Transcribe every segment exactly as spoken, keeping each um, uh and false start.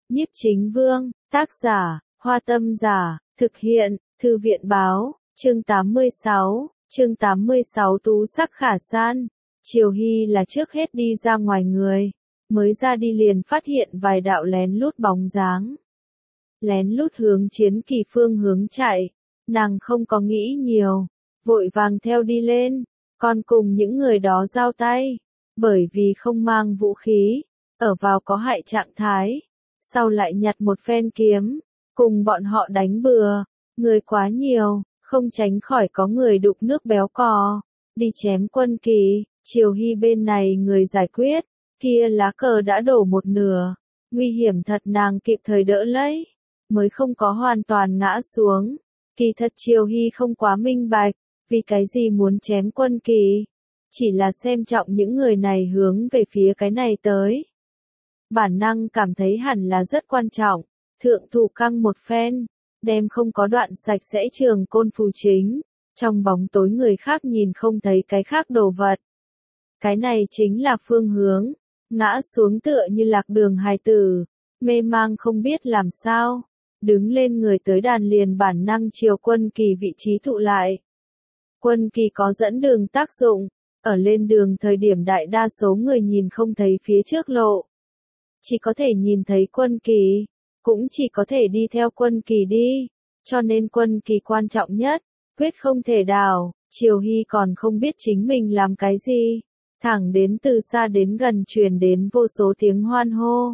Nhiếp Chính Vương, tác giả, Hoa Tâm Giả, thực hiện, Thư viện Báo, chương tám mươi sáu, chương tám mươi sáu Tú sắc khả san. Triều Hy là trước hết đi ra ngoài người, mới ra đi liền phát hiện vài đạo lén lút bóng dáng. Lén lút hướng Chiến Kỳ phương hướng chạy, nàng không có nghĩ nhiều, vội vàng theo đi lên, còn cùng những người đó giao tay, bởi vì không mang vũ khí, ở vào có hại trạng thái, sau lại nhặt một phen kiếm, cùng bọn họ đánh bừa, người quá nhiều, không tránh khỏi có người đục nước béo cò, đi chém Quân Kỳ. Triều Hy bên này người giải quyết, kia lá cờ đã đổ một nửa, nguy hiểm thật nàng kịp thời đỡ lấy, mới không có hoàn toàn ngã xuống. Kỳ thật Triều Hy không quá minh bạch, vì cái gì muốn chém Quân Kỳ, chỉ là xem trọng những người này hướng về phía cái này tới. Bản năng cảm thấy hẳn là rất quan trọng, thượng thủ căng một phen, đem không có đoạn sạch sẽ trường côn phù chính, trong bóng tối người khác nhìn không thấy cái khác đồ vật. Cái này chính là phương hướng, ngã xuống tựa như lạc đường hài tử, mê mang không biết làm sao, đứng lên người tới đàn liền bản năng chiều Quân Kỳ vị trí tụ lại. Quân Kỳ có dẫn đường tác dụng, ở lên đường thời điểm đại đa số người nhìn không thấy phía trước lộ. Chỉ có thể nhìn thấy Quân Kỳ, cũng chỉ có thể đi theo Quân Kỳ đi, cho nên Quân Kỳ quan trọng nhất, quyết không thể đảo. Triều Hy còn không biết chính mình làm cái gì, thẳng đến từ xa đến gần truyền đến vô số tiếng hoan hô.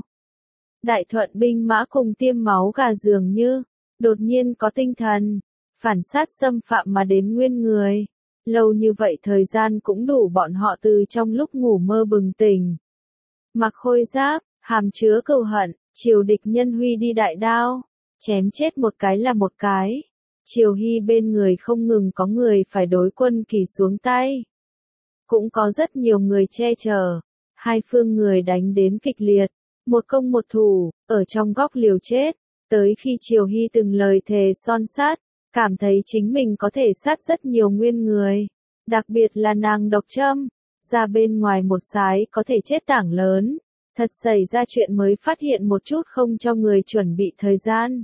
Đại Thuận binh mã cùng tiêm máu gà dường như, đột nhiên có tinh thần, phản sát xâm phạm mà đến nguyên người. Lâu như vậy thời gian cũng đủ bọn họ từ trong lúc ngủ mơ bừng tỉnh. Mặc khôi giáp, hàm chứa cừu hận, triều địch nhân huy đi đại đao, chém chết một cái là một cái. Triều Hy bên người không ngừng có người phải đối Quân Kỳ xuống tay. Cũng có rất nhiều người che chở, hai phương người đánh đến kịch liệt, một công một thủ, ở trong góc liều chết, tới khi Triều Hy từng lời thề son sát, cảm thấy chính mình có thể sát rất nhiều nguyên người, đặc biệt là nàng độc châm, ra bên ngoài một sái có thể chết tảng lớn, thật xảy ra chuyện mới phát hiện một chút không cho người chuẩn bị thời gian.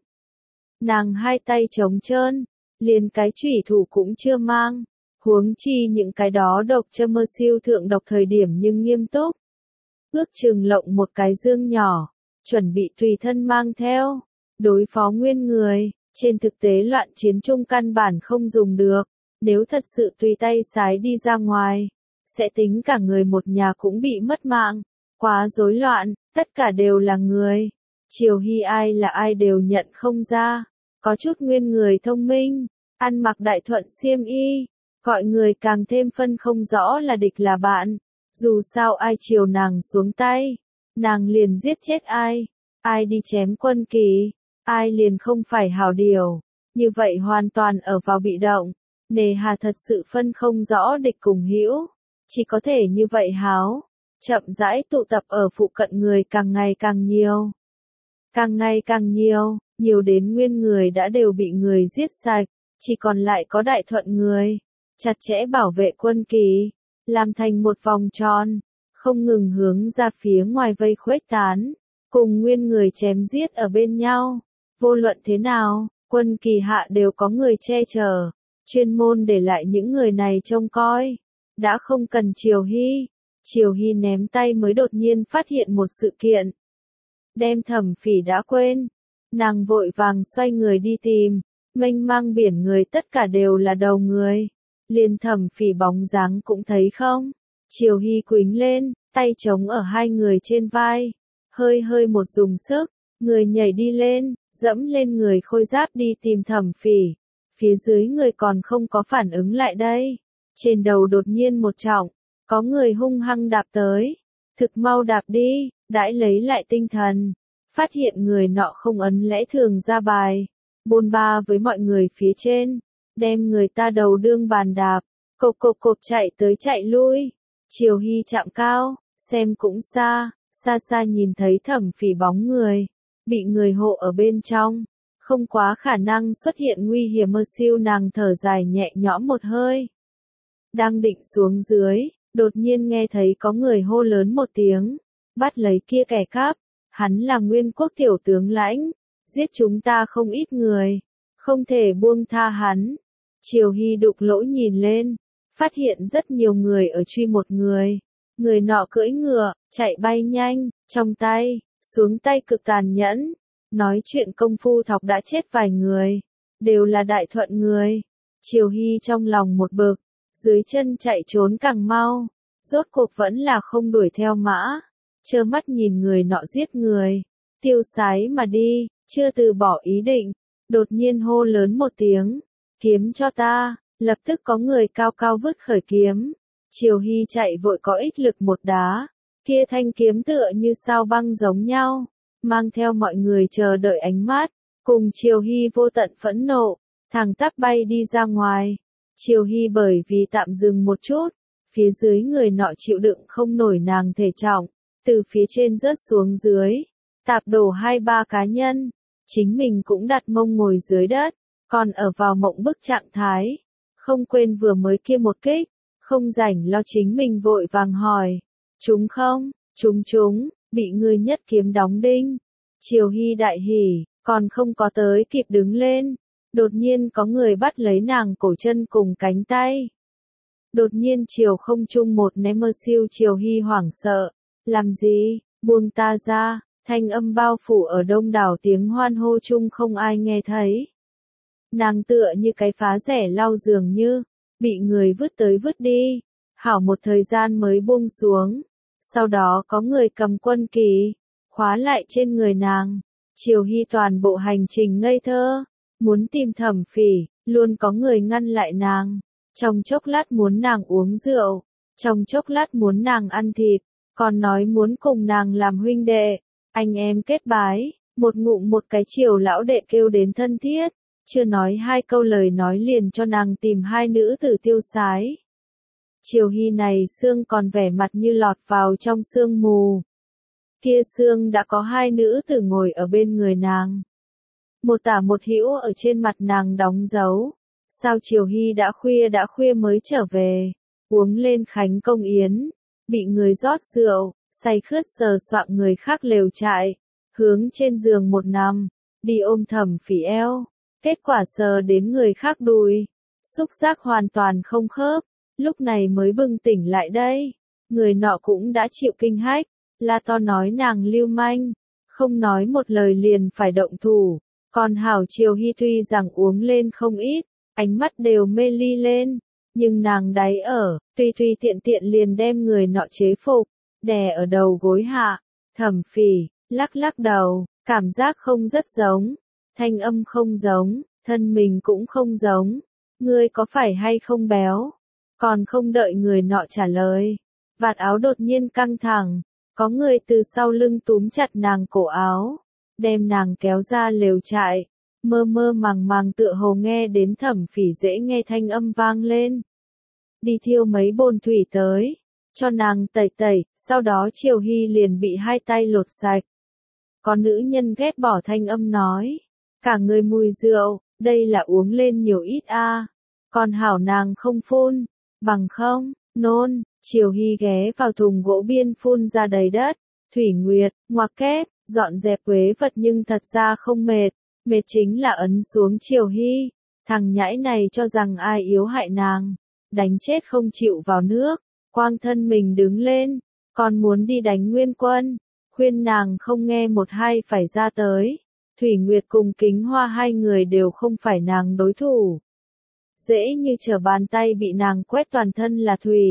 Nàng hai tay trống trơn, liền cái chủy thủ cũng chưa mang. Huống chi những cái đó độc châm mơ siêu thượng độc thời điểm nhưng nghiêm túc. Ước chừng lộng một cái dương nhỏ, chuẩn bị tùy thân mang theo, đối phó nguyên người, trên thực tế loạn chiến chung căn bản không dùng được, nếu thật sự tùy tay sái đi ra ngoài, sẽ tính cả người một nhà cũng bị mất mạng, quá rối loạn, tất cả đều là người. Triều Hy ai là ai đều nhận không ra, có chút nguyên người thông minh, ăn mặc Đại Thuận xiêm y. Gọi người càng thêm phân không rõ là địch là bạn, dù sao ai chiều nàng xuống tay, nàng liền giết chết ai, ai đi chém Quân Kỳ, ai liền không phải hảo điều, như vậy hoàn toàn ở vào bị động, nề hà thật sự phân không rõ địch cùng hữu, chỉ có thể như vậy háo, chậm rãi tụ tập ở phụ cận người càng ngày càng nhiều. Càng ngày càng nhiều, nhiều đến nguyên người đã đều bị người giết sạch, chỉ còn lại có Đại Thuận người. Chặt chẽ bảo vệ Quân Kỳ, làm thành một vòng tròn, không ngừng hướng ra phía ngoài vây khuếch tán, cùng nguyên người chém giết ở bên nhau. Vô luận thế nào, Quân Kỳ hạ đều có người che chở, chuyên môn để lại những người này trông coi. Đã không cần Triều Hy, Triều Hy ném tay mới đột nhiên phát hiện một sự kiện. Đem Thẩm Phỉ đã quên, nàng vội vàng xoay người đi tìm, mênh mang biển người tất cả đều là đầu người. Liền Thẩm Phỉ bóng dáng cũng thấy không? Triều Hy quýnh lên, tay chống ở hai người trên vai, hơi hơi một dùng sức, người nhảy đi lên, dẫm lên người khôi giáp đi tìm Thẩm Phỉ. Phía dưới người còn không có phản ứng lại đây, trên đầu đột nhiên một trọng, có người hung hăng đạp tới, thực mau đạp đi, đãi lấy lại tinh thần, phát hiện người nọ không ấn lẽ thường ra bài, bôn ba với mọi người phía trên. Đem người ta đầu đương bàn đạp, cộp cộp cộp chạy tới chạy lui. Triều Hy chạm cao, xem cũng xa, xa xa nhìn thấy Thẩm Phỉ bóng người, bị người hộ ở bên trong, không quá khả năng xuất hiện nguy hiểm mơ siêu nàng thở dài nhẹ nhõm một hơi. Đang định xuống dưới, đột nhiên nghe thấy có người hô lớn một tiếng, bắt lấy kia kẻ cắp, Hắn là Nguyên quốc tiểu tướng lãnh, giết chúng ta không ít người, không thể buông tha hắn. Triều Hy đục lỗ nhìn lên, phát hiện rất nhiều người ở truy một người. Người nọ cưỡi ngựa, chạy bay nhanh, trong tay, xuống tay cực tàn nhẫn. Nói chuyện công phu thọc đã chết vài người, đều là Đại Thuận người. Triều Hy trong lòng một bực, dưới chân chạy trốn càng mau, rốt cuộc vẫn là không đuổi theo mã, trơ mắt nhìn người nọ giết người, tiêu sái mà đi, chưa từ bỏ ý định, đột nhiên hô lớn một tiếng, kiếm cho ta, lập tức có người cao cao vứt khởi kiếm. Triều Hy chạy vội có ích lực một đá, kia thanh kiếm tựa như sao băng giống nhau, mang theo mọi người chờ đợi ánh mắt, cùng Triều Hy vô tận phẫn nộ, thẳng tắp bay đi ra ngoài. Triều Hy bởi vì tạm dừng một chút, phía dưới người nọ chịu đựng không nổi nàng thể trọng, từ phía trên rớt xuống dưới, tạp đổ hai ba cá nhân, chính mình cũng đặt mông ngồi dưới đất, còn ở vào mộng bức trạng thái, không quên vừa mới kia một kích, không rảnh lo chính mình vội vàng hỏi, chúng không, chúng chúng, bị người nhất kiếm đóng đinh. Triều Hy đại hỉ, còn không có tới kịp đứng lên, đột nhiên có người bắt lấy nàng cổ chân cùng cánh tay. Đột nhiên chiều không trung một ném mơ siêu. Triều Hy hoảng sợ, làm gì, buông ta ra, thanh âm bao phủ ở đông đảo tiếng hoan hô chung không ai nghe thấy. Nàng tựa như cái phá rẻ lau dường như, bị người vứt tới vứt đi, hảo một thời gian mới buông xuống, sau đó có người cầm quân kỳ, khóa lại trên người nàng. Triều Hy toàn bộ hành trình ngây thơ, muốn tìm Thẩm Phỉ, luôn có người ngăn lại nàng, trong chốc lát muốn nàng uống rượu, trong chốc lát muốn nàng ăn thịt, còn nói muốn cùng nàng làm huynh đệ, anh em kết bái, một ngụm một cái Triều lão đệ kêu đến thân thiết, chưa nói hai câu lời nói liền cho nàng tìm hai nữ tử tiêu sái. Triều Hy này xương còn vẻ mặt như lọt vào trong sương mù. Kia xương đã có hai nữ tử ngồi ở bên người nàng. Một tả một hữu ở trên mặt nàng đóng dấu. Sao Triều Hy đã khuya đã khuya mới trở về, uống lên khánh công yến, bị người rót rượu, say khướt sờ soạng người khác lều trại, hướng trên giường một nằm, đi ôm Thẩm Phỉ eo, kết quả sờ đến người khác đùi, xúc giác hoàn toàn không khớp, lúc này mới bừng tỉnh lại đây, người nọ cũng đã chịu kinh hách, la to nói nàng lưu manh, không nói một lời liền phải động thủ, còn hảo Triều Hy tuy rằng uống lên không ít, ánh mắt đều mê ly lên, nhưng nàng đáy ở, tùy tùy tiện tiện liền đem người nọ chế phục, đè ở đầu gối hạ. Thẩm Phỉ lắc lắc đầu, cảm giác không rất giống, thanh âm không giống, thân mình cũng không giống, ngươi có phải hay không béo? Còn không đợi người nọ trả lời, vạt áo đột nhiên căng thẳng, có người từ sau lưng túm chặt nàng cổ áo, đem nàng kéo ra lều trại, mơ mơ màng màng tựa hồ nghe đến Thẩm Phỉ dễ nghe thanh âm vang lên. Đi thiêu mấy bồn thủy tới, cho nàng tẩy tẩy, sau đó Triều Hy liền bị hai tay lột sạch. Có nữ nhân ghét bỏ thanh âm nói, cả người mùi rượu, đây là uống lên nhiều ít a, à. Còn hảo nàng không phun, bằng không, nôn. Triều Hy ghé vào thùng gỗ biên phun ra đầy đất, Thủy Nguyệt, ngoặc kép, dọn dẹp quế vật nhưng thật ra không mệt, mệt chính là ấn xuống Triều Hy, thằng nhãi này cho rằng ai yếu hại nàng, đánh chết không chịu vào nước, quang thân mình đứng lên, còn muốn đi đánh Nguyên Quân, khuyên nàng không nghe một hai phải ra tới, Thủy Nguyệt cùng Kính Hoa hai người đều không phải nàng đối thủ. Dễ như trở bàn tay bị nàng quét toàn thân là thủy.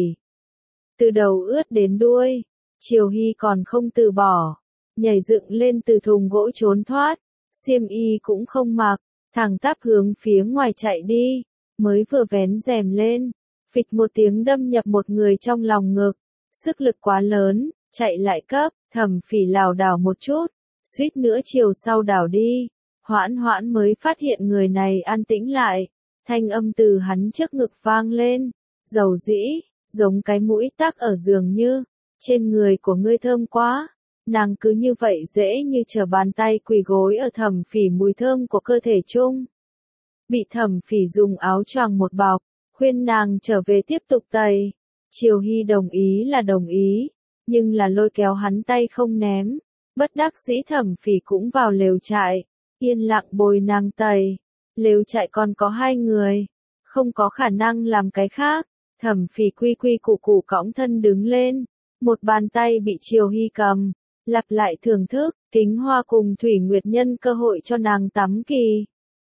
Từ đầu ướt đến đuôi, Triều Hy còn không từ bỏ, nhảy dựng lên từ thùng gỗ trốn thoát, xiêm y cũng không mặc, thẳng tắp hướng phía ngoài chạy đi, mới vừa vén rèm lên, phịch một tiếng đâm nhập một người trong lòng ngực, sức lực quá lớn, chạy lại cấp, Thẩm Phỉ lảo đảo một chút, suýt nữa chiều sau đảo đi, hoãn hoãn mới phát hiện người này an tĩnh lại, thanh âm từ hắn trước ngực vang lên, dầu dĩ, giống cái mũi tắc ở giường như, trên người của ngươi thơm quá, nàng cứ như vậy dễ như trở bàn tay quỳ gối ở Thẩm Phỉ mùi thơm của cơ thể chung. Bị Thẩm Phỉ dùng áo choàng một bọc, khuyên nàng trở về tiếp tục tẩy. Triều Hy đồng ý là đồng ý, nhưng là lôi kéo hắn tay không ném, Bất đắc dĩ Thẩm Phỉ cũng vào lều trại, yên lặng bồi nàng tẩy. Lều trại còn có hai người, không có khả năng làm cái khác. Thẩm Phỉ quy quy củ củ cõng thân đứng lên, một bàn tay bị Triều Hy cầm, lặp lại thưởng thức, Kính Hoa cùng Thủy Nguyệt nhân cơ hội cho nàng tắm kỳ.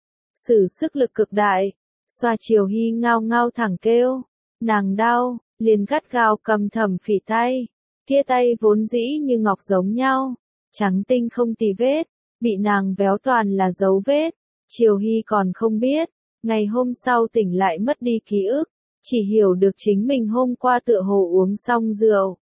Sử sức lực cực đại, xoa Triều Hy ngao ngao thẳng kêu, nàng đau, liền gắt gao cầm Thẩm Phỉ tay, kia tay vốn dĩ như ngọc giống nhau, trắng tinh không tì vết, bị nàng véo toàn là dấu vết. Triều Hy còn không biết, ngày hôm sau tỉnh lại mất đi ký ức, chỉ hiểu được chính mình hôm qua tựa hồ uống xong rượu.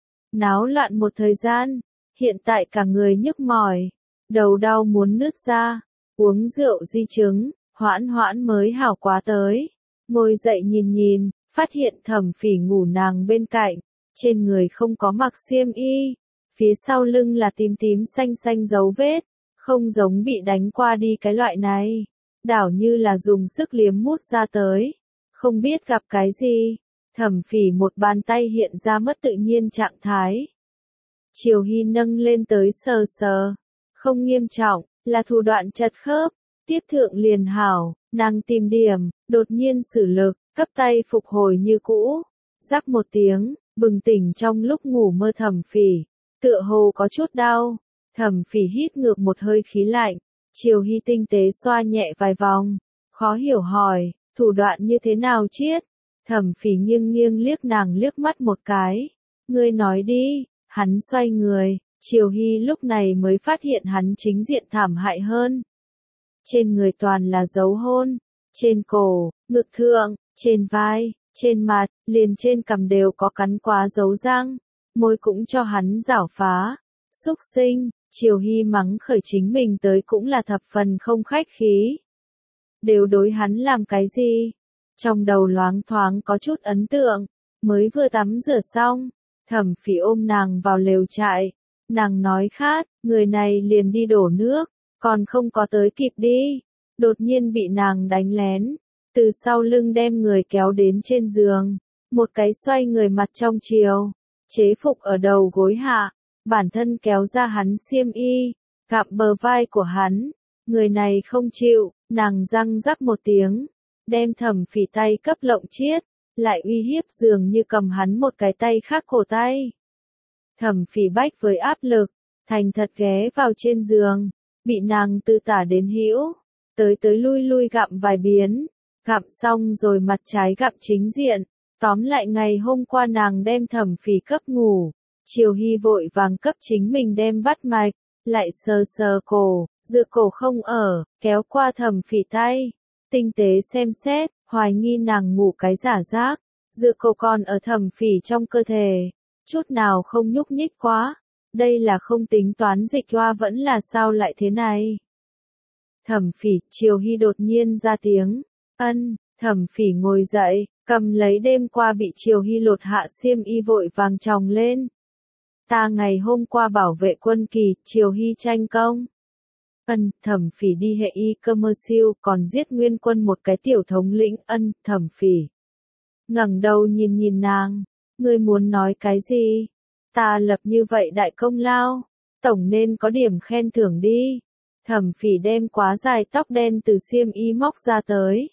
Náo loạn một thời gian, hiện tại cả người nhức mỏi, đầu đau muốn nứt ra, uống rượu di chứng, hoãn hoãn mới hảo quá tới. Ngồi dậy nhìn nhìn, phát hiện Thẩm Phỉ ngủ nàng bên cạnh, trên người không có mặc xiêm y, phía sau lưng là tím tím xanh xanh dấu vết, không giống bị đánh qua đi cái loại này, đảo như là dùng sức liếm mút ra tới, không biết gặp cái gì. Thẩm Phỉ một bàn tay hiện ra mất tự nhiên trạng thái. Triều Hy nâng lên tới sờ sờ, không nghiêm trọng, là thủ đoạn chật khớp, tiếp thượng liền hảo, nàng tìm điểm, đột nhiên sử lực, cấp tay phục hồi như cũ, rắc một tiếng, bừng tỉnh trong lúc ngủ mơ Thẩm Phỉ, tựa hồ có chút đau. Thẩm Phỉ hít ngược một hơi khí lạnh, Triều Hy tinh tế xoa nhẹ vài vòng, khó hiểu hỏi, thủ đoạn như thế nào chiết? Thẩm Phỉ nghiêng nghiêng liếc nàng liếc mắt một cái, ngươi nói đi. Hắn xoay người, Triều Hy lúc này mới phát hiện hắn chính diện thảm hại hơn. Trên người toàn là dấu hôn, trên cổ, ngực thượng, trên vai, trên mặt, liền trên cằm đều có cắn quá dấu răng, môi cũng cho hắn rảo phá. Xúc sinh, Triều Hy mắng khởi chính mình tới cũng là thập phần không khách khí. Đều đối hắn làm cái gì? Trong đầu loáng thoáng có chút ấn tượng, mới vừa tắm rửa xong. Thẩm Phỉ ôm nàng vào lều trại, nàng nói khát, người này liền đi đổ nước, còn không có tới kịp đi, đột nhiên bị nàng đánh lén, từ sau lưng đem người kéo đến trên giường, một cái xoay người mặt trong chiều, chế phục ở đầu gối hạ, bản thân kéo ra hắn xiêm y, gặm bờ vai của hắn, người này không chịu, nàng răng rắc một tiếng, đem Thẩm Phỉ tay cấp lộng chiết. Lại uy hiếp dường như cầm hắn một cái tay khác cổ tay. Thẩm Phỉ bách với áp lực, thành thật ghé vào trên giường, bị nàng từ tả đến hữu, tới tới lui lui gặm vài biến, gặm xong rồi mặt trái gặm chính diện, tóm lại ngày hôm qua nàng đem Thẩm Phỉ cấp ngủ, Triều Hy vội vàng cấp chính mình đem bắt mạch, lại sờ sờ cổ, dựa cổ không ở, kéo qua Thẩm Phỉ tay, tinh tế xem xét. Hoài nghi nàng ngủ cái giả giác, dựa cổ còn ở Thẩm Phỉ trong cơ thể, chút nào không nhúc nhích quá, đây là không tính toán dịch hoa vẫn là sao lại thế này. Thẩm Phỉ, Triều Hy đột nhiên ra tiếng, ân, Thẩm Phỉ ngồi dậy, cầm lấy đêm qua bị Triều Hy lột hạ xiêm y vội vàng tròng lên. Ta ngày hôm qua bảo vệ quân kỳ, Triều Hy tranh công. Ân, Thẩm Phỉ đi hệ y commercial còn giết nguyên quân một cái tiểu thống lĩnh. Ân, Thẩm Phỉ ngẩng đầu nhìn nhìn nàng, ngươi muốn nói cái gì? Ta lập như vậy đại công lao, tổng nên có điểm khen thưởng đi. Thẩm Phỉ đem quá dài tóc đen từ xiêm y móc ra tới,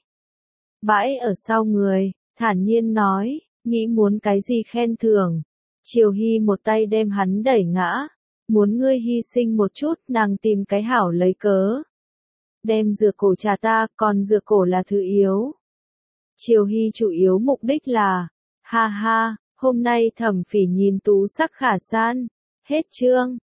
bãi ở sau người, thản nhiên nói, nghĩ muốn cái gì khen thưởng? Triều Hy một tay đem hắn đẩy ngã. Muốn ngươi hy sinh một chút, nàng tìm cái hảo lấy cớ. Đem dừa cổ trả ta, còn dừa cổ là thứ yếu. Triều Hy chủ yếu mục đích là, ha ha, hôm nay Thẩm Phỉ nhìn tú sắc khả san. Hết chương.